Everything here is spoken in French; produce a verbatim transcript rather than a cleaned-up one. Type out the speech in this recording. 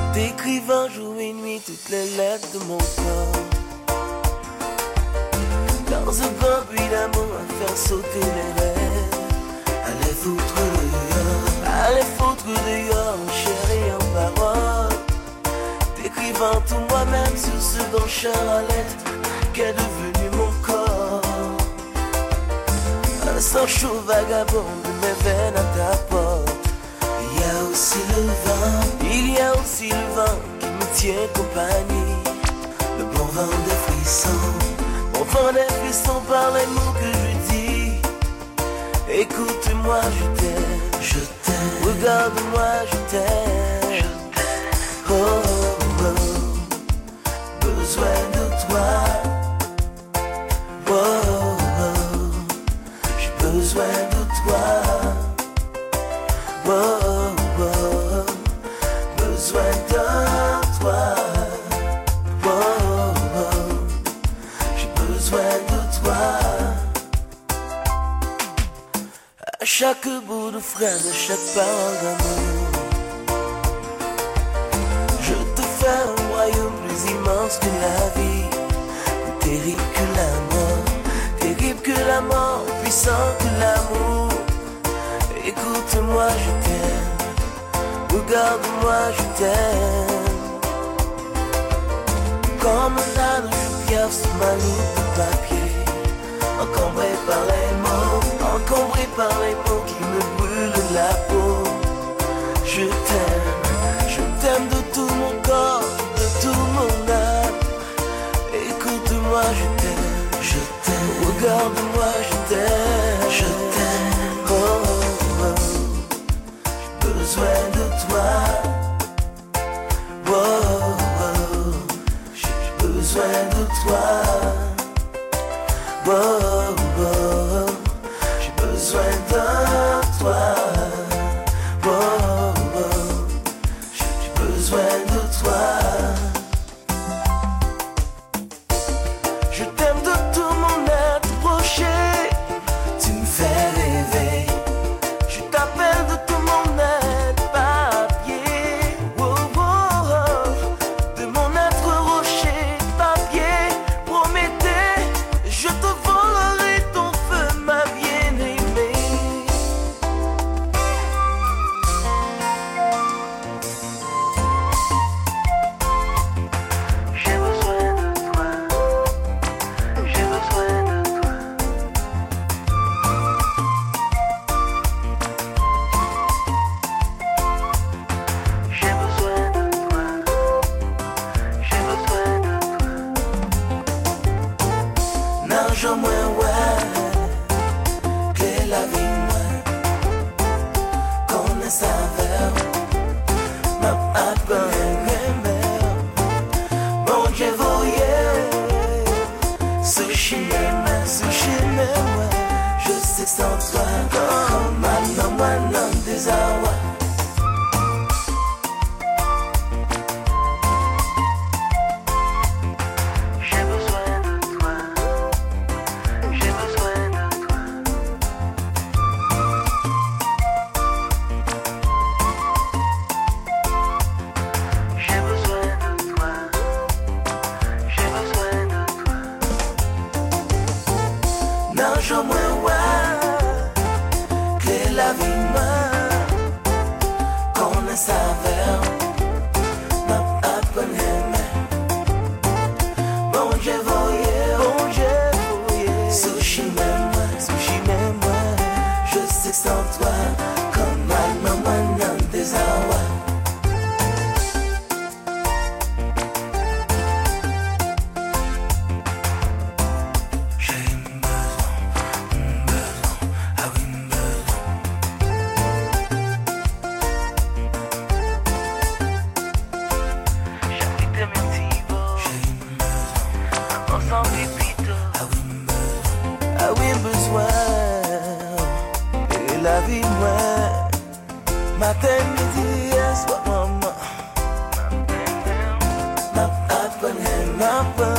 T'écrivant jour et nuit toutes les lettres de mon corps. Dans un grand bruit d'amour à faire sauter les rêves. Allez foutre dehors, allez foutre dehors, chérie en parole. T'écrivant tout moi-même sur ce dont à lettre qu'est devenu mon corps. Un sang chaud vagabond de mes veines à ta porte. Il y a aussi le vent, il y a aussi le vent qui me tient compagnie. Le bon vent des frissons, bon vent des frissons par les mots que je dis. Écoute-moi, je t'aime, je t'aime. Regarde-moi, je t'aime, je t'aime. Oh, oh, oh. Besoin de toi. Oh, oh, oh. J'ai besoin de toi. Oh, oh, oh. Besoin de toi. Oh, oh. J'ai besoin de toi. À chaque bout de phrase, à chaque parole d'amour, je te fais un royaume plus immense que la vie. Plus terrible que la mort, terrible que la mort, puissant que l'amour. Écoute-moi, je t'aime. Regarde-moi, je t'aime. Comme un âne, je pierre sur ma loupe de papier. Encombré par les mots, encombré par les mots qui me brûlent la peau. Je t'aime, je t'aime de tout mon corps, de tout mon âme. Écoute-moi, je t'aime, je t'aime. Regarde-moi, je t'aime, je t'aime. Oh, oh, oh. J'ai besoin de toi. Oh, oh, oh. J'ai besoin de toi. Oh, oh, oh. J'ai besoin de toi. Oh, oh. J'ai besoin de toi. Je t'aime de tout mon être broché. Tu me fais rêver. Je t'appelle de tout mon être papier. Oh, oh, oh. De mon être rocher, papier. Promettez, je te volerai ton feu, ma bien-aimée. J'ai besoin de toi. J'ai besoin de toi. J'ai besoin de toi. J'ai besoin de toi. Nage au moins, ouais, que la vie, moi, qu'on est sa verre. Ma appelle mon Dieu, voyez, ce chemin, ce chemin, ouais. Je sais que sans toi, comme un homme, un homme des awa. J'ai besoin de toi. J'ai besoin de toi. J'ai besoin de toi. J'ai besoin de toi. Nage au moins, ouais, que la vie, moi, qu'on est sa verre. Ma appelle, bon Dieu, voyez, bon Dieu, voyez. Sushi, même moi, sushi, même moi. Je sais que sans toi, comme un homme, un homme des awa. J'ai une besoin, une besoin, ah oui, une besoin. J'habite à Mertivo. J'ai une besoin, on s'en pépito. Ah oui, une besoin, ah oui, besoin. Et la vie, moi, matin, midi, et soir, maman. Ma appelle, ma appelle.